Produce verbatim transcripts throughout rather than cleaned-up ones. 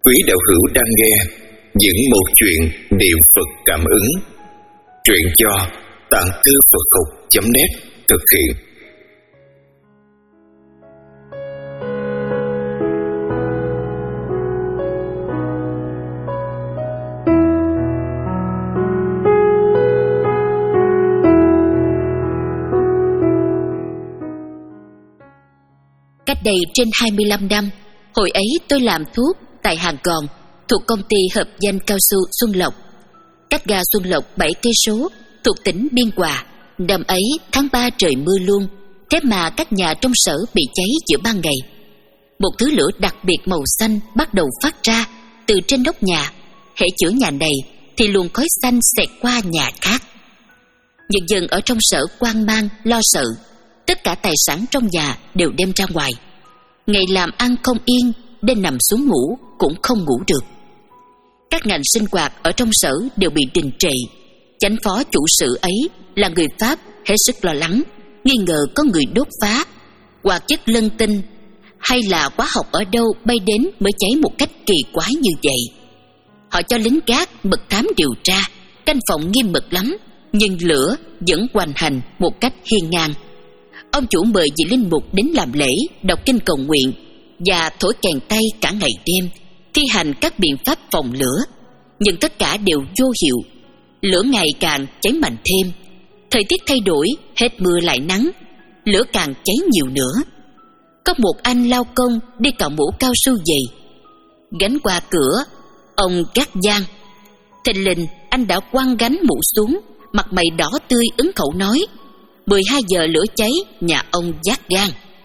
Quý đạo hữu đang nghe những một chuyện niệm Phật cảm ứng. Truyện do tạng thư Phật học chấm net thực hiện. Cách đây trên hai mươi lăm năm, hồi ấy tôi làm thuốc tại Hàng Gòn, thuộc công ty hợp danh cao su Xuân Lộc, cách ga Xuân Lộc bảy cây số, thuộc tỉnh Biên Hòa. Năm ấy tháng ba trời mưa luôn, thế mà các nhà trong sở bị cháy giữa ban ngày. Một thứ lửa đặc biệt màu xanh bắt đầu phát ra từ trên nóc nhà. Hễ chữa nhà này thì luồng khói xanh xẹt qua nhà khác. Nhân dân ở trong sở hoang mang lo sợ, tất cả tài sản trong nhà đều đem ra ngoài. Ngày làm ăn không yên, đêm nằm xuống ngủ cũng không ngủ được. Các ngành sinh hoạt ở trong sở đều bị đình trệ. Chánh phó chủ sự ấy là người Pháp hết sức lo lắng, nghi ngờ có người đốt phá, hoặc chất lân tinh, hay là hóa học ở đâu bay đến mới cháy một cách kỳ quái như vậy. Họ cho lính gác mật thám điều tra, canh phòng nghiêm mật lắm, nhưng lửa vẫn hoành hành một cách hiên ngang. Ông chủ mời vị linh mục đến làm lễ, đọc kinh cầu nguyện và thổi kèn tay cả ngày đêm, thi hành các biện pháp phòng lửa. Nhưng tất cả đều vô hiệu. Lửa ngày càng cháy mạnh thêm. Thời tiết thay đổi, hết mưa lại nắng, lửa càng cháy nhiều nữa. Có một anh lao công đi cạo mũ cao su dày, gánh qua cửa ông gác giang. Thình lình anh đã quăng gánh mũ xuống, mặt mày đỏ tươi ứng khẩu nói: mười hai giờ lửa cháy nhà ông giác gan.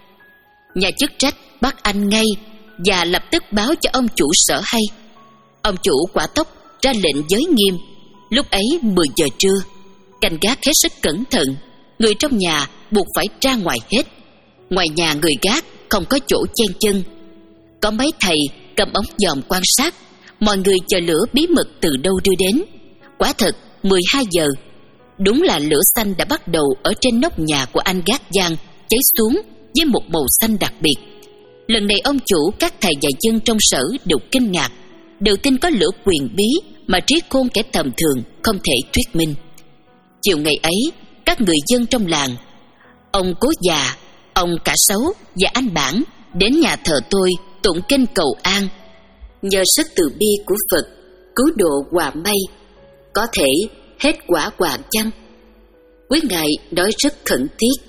Nhà chức trách bắt anh ngay và lập tức báo cho ông chủ sở hay. Ông chủ quả tốc ra lệnh giới nghiêm. Lúc ấy mười giờ trưa, canh gác hết sức cẩn thận, người trong nhà buộc phải ra ngoài hết. Ngoài nhà người gác không có chỗ chen chân. Có mấy thầy cầm ống dòm quan sát, mọi người chờ lửa bí mật từ đâu đưa đến. Quả thật mười hai giờ, đúng là lửa xanh đã bắt đầu ở trên nóc nhà của anh gác giang cháy xuống với một màu xanh đặc biệt. Lần này ông chủ, các thầy và dân trong sở đều kinh ngạc, đều tin có lửa quyền bí mà trí khôn kẻ tầm thường không thể thuyết minh. Chiều ngày ấy, các người dân trong làng, ông Cố Già, ông Cả Sấu và anh Bản đến nhà thờ tôi tụng kinh cầu an. Nhờ sức từ bi của Phật cứu độ hòa may, có thể hết quả hoạn chăng? Quý ngài nói rất khẩn thiết.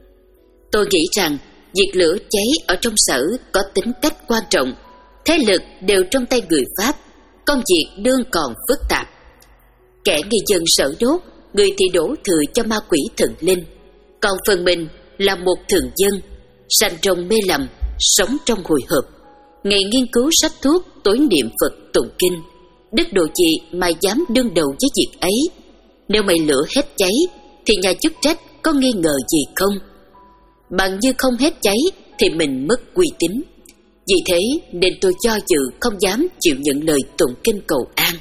Tôi nghĩ rằng việc lửa cháy ở trong sở có tính cách quan trọng. Thế lực đều trong tay người Pháp, công việc đương còn phức tạp. Kẻ nghi dân sở đốt, người thì đổ thừa cho ma quỷ thần linh, còn phần mình là một thường dân, sanh trong mê lầm, sống trong hồi hộp. Ngày nghiên cứu sách thuốc, tối niệm Phật tụng kinh. Đức độ gì mà dám đương đầu với việc ấy? Nếu mày lửa hết cháy thì nhà chức trách có nghi ngờ gì không? Bằng như không hết cháy thì mình mất uy tín. Vì thế nên tôi do dự không dám chịu nhận lời tụng kinh cầu an.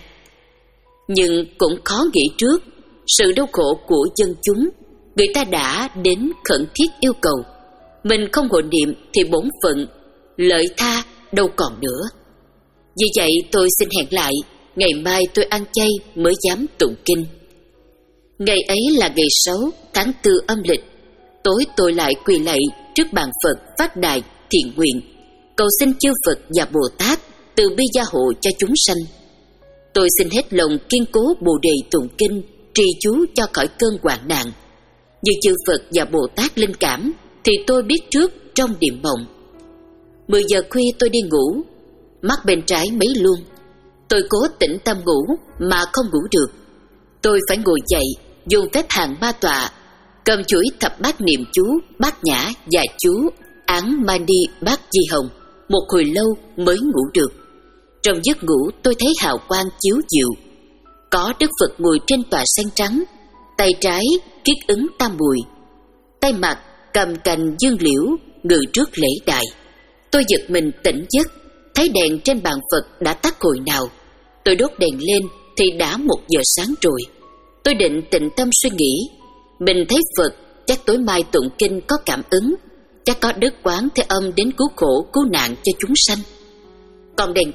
Nhưng cũng khó nghĩ trước sự đau khổ của dân chúng. Người ta đã đến khẩn thiết yêu cầu, mình không hộ niệm thì bổn phận lợi tha đâu còn nữa. Vì vậy tôi xin hẹn lại, ngày mai tôi ăn chay mới dám tụng kinh. Ngày ấy là ngày sáu tháng tư âm lịch. Tối tôi lại quỳ lạy trước bàn Phật phát đài thiện nguyện, cầu xin chư Phật và Bồ Tát từ bi gia hộ cho chúng sanh. Tôi xin hết lòng kiên cố bồ đề tụng kinh, trì chú cho khỏi cơn hoạn nạn. Như chư Phật và Bồ Tát linh cảm thì tôi biết trước trong điềm mộng. Mười giờ khuya tôi đi ngủ, mắt bên trái mấy luôn. Tôi cố tĩnh tâm ngủ mà không ngủ được. Tôi phải ngồi dậy, dùng phép hàng ma tọa, cầm chuỗi thập bát niệm chú Bát Nhã và chú Án Mani Bát Di Hồng một hồi lâu mới ngủ được. Trong giấc ngủ tôi thấy hào quang chiếu dịu. Có Đức Phật ngồi trên tòa sen trắng, tay trái kiết ứng tam mùi, tay mặt cầm cành dương liễu ngự trước lễ đài. Tôi giật mình tỉnh giấc, thấy đèn trên bàn Phật đã tắt hồi nào. Tôi đốt đèn lên thì đã một giờ sáng rồi. Tôi định tịnh tâm suy nghĩ, mình thấy Phật chắc tối mai tụng kinh có cảm ứng, chắc có đức quán thế âm đến cứu khổ cứu nạn cho chúng sanh. Còn đèn tắt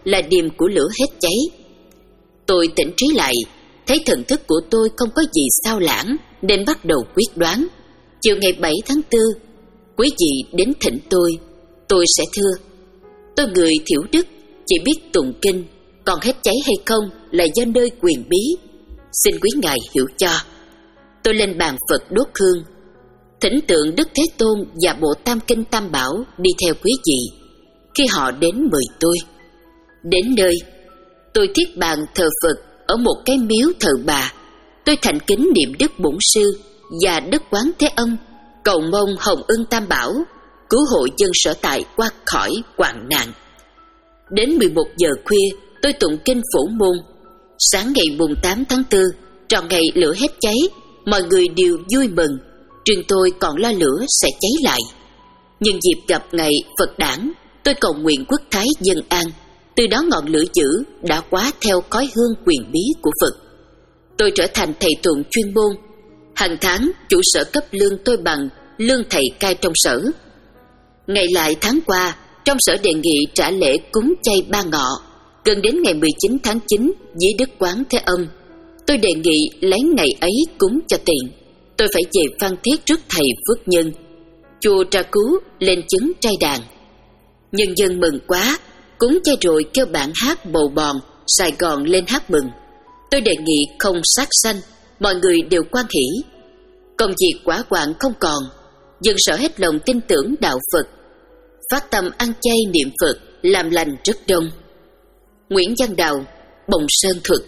là điềm của lửa hết cháy. Tôi tỉnh trí lại, thấy thần thức của tôi không có gì sao lãng, nên bắt đầu quyết đoán. Chiều ngày bảy tháng tư, quý vị đến thỉnh tôi, tôi sẽ thưa: tôi người thiểu đức, chỉ biết tụng kinh, còn hết cháy hay không là do nơi quyền bí, xin quý ngài hiểu cho. Tôi lên bàn Phật đốt hương, thỉnh tượng Đức Thế Tôn và bộ Tam Kinh Tam Bảo đi theo quý vị. Khi họ đến mời tôi. Đến nơi, tôi thiết bàn thờ Phật ở một cái miếu thờ bà. Tôi thành kính niệm Đức Bổn Sư và Đức Quán Thế Âm, cầu mong Hồng Ân Tam Bảo cứu hộ dân sở tại qua khỏi hoạn nạn. Đến mười một giờ khuya, tôi tụng kinh Phổ Môn. Sáng ngày mùng tám tháng tư, tròn ngày lửa hết cháy, mọi người đều vui mừng. Riêng tôi còn lo lửa sẽ cháy lại. Nhưng dịp gặp ngày Phật đản, tôi cầu nguyện quốc thái dân an. Từ đó ngọn lửa dữ đã quá theo khói hương quyền bí của Phật. Tôi trở thành thầy tụng chuyên môn. Hàng tháng chủ sở cấp lương tôi bằng lương thầy cai trong sở. Ngày lại tháng qua, trong sở đề nghị trả lễ cúng chay ba ngọ. Gần đến ngày mười chín tháng chín dưới Đức Quán Thế Âm, tôi đề nghị lấy ngày ấy cúng cho tiện. Tôi phải về Phan Thiết trước thầy Phước Nhân, chùa Trà Cứu lên chứng trai đàn. Nhân dân mừng quá, cúng chay rồi kêu bạn hát bầu bòn Sài Gòn lên hát mừng. Tôi đề nghị không sát sanh, mọi người đều hoan hỉ. Công việc quả quạng không còn, dân sở hết lòng tin tưởng đạo Phật, phát tâm ăn chay niệm Phật, làm lành rất đông. Nguyễn Văn Đào, Bồng Sơn Thuật.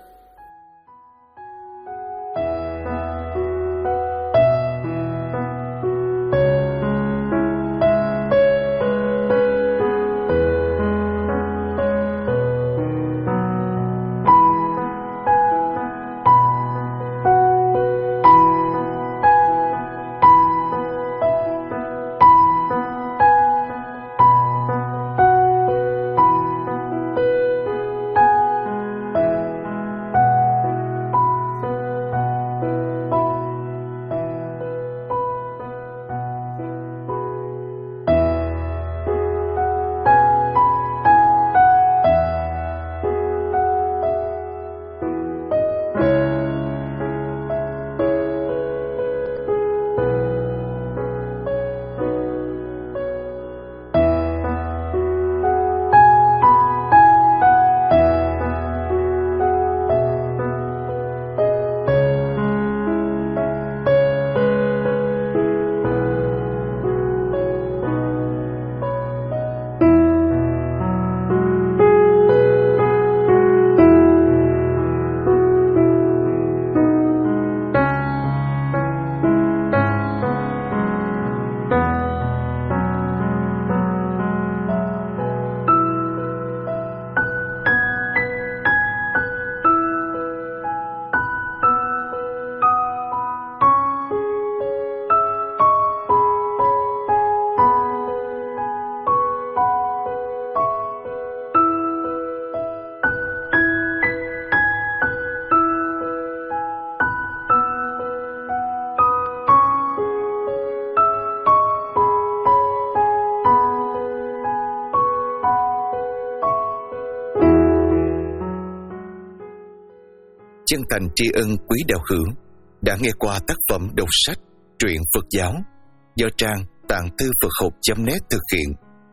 Chân thành tri ân quý đạo hữu đã nghe qua tác phẩm đọc sách truyện Phật giáo do trang tạng thư Phật học chấm net thực hiện.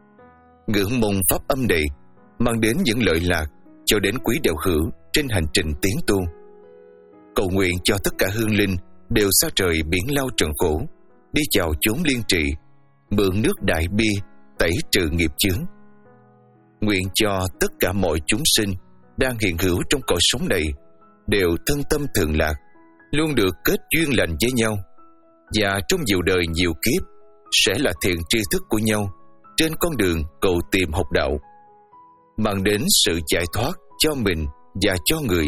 Ngưỡng mong pháp âm này mang đến những lợi lạc cho đến quý đạo hữu trên hành trình tiến tu. Cầu nguyện cho tất cả hương linh đều xa trời biển lao trần khổ, đi vào chốn liên trị, mượn nước đại bi tẩy trừ nghiệp chướng. Nguyện cho tất cả mọi chúng sinh đang hiện hữu trong cõi sống này đều thân tâm thường lạc, luôn được kết duyên lành với nhau, và trong nhiều đời nhiều kiếp sẽ là thiện tri thức của nhau trên con đường cầu tìm học đạo, mang đến sự giải thoát cho mình và cho người.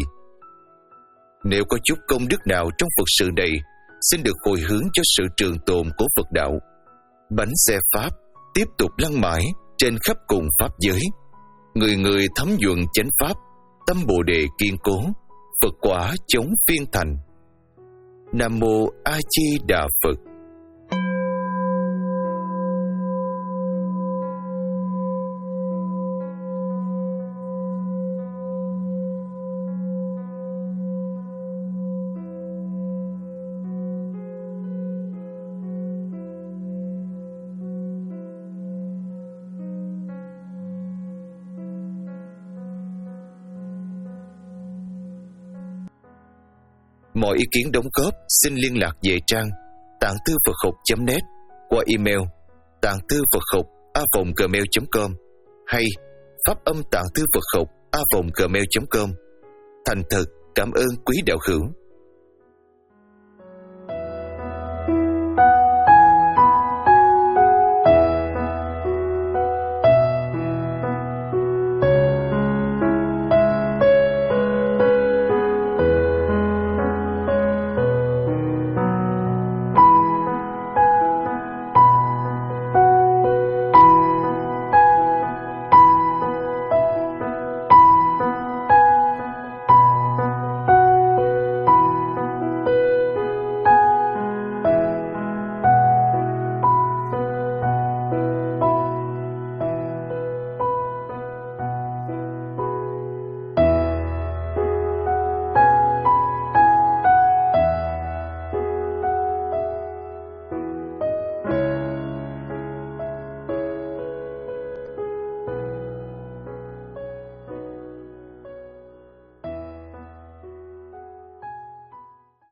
Nếu có chút công đức nào trong Phật sự này, xin được hồi hướng cho sự trường tồn của Phật đạo. Bánh xe Pháp tiếp tục lăn mãi trên khắp cùng Pháp giới, người người thấm nhuận chánh Pháp, tâm Bồ Đề kiên cố, Phật quả chống phiên thành. Nam Mô A Di Đà Phật. Mọi ý kiến đóng góp xin liên lạc về trang tạng thư Phật học chấm net qua email tạng thư Phật học a vòng gmail chấm com hay pháp âm tạng thư Phật học a vòng gmail chấm com. Thành thật cảm ơn quý đạo hữu.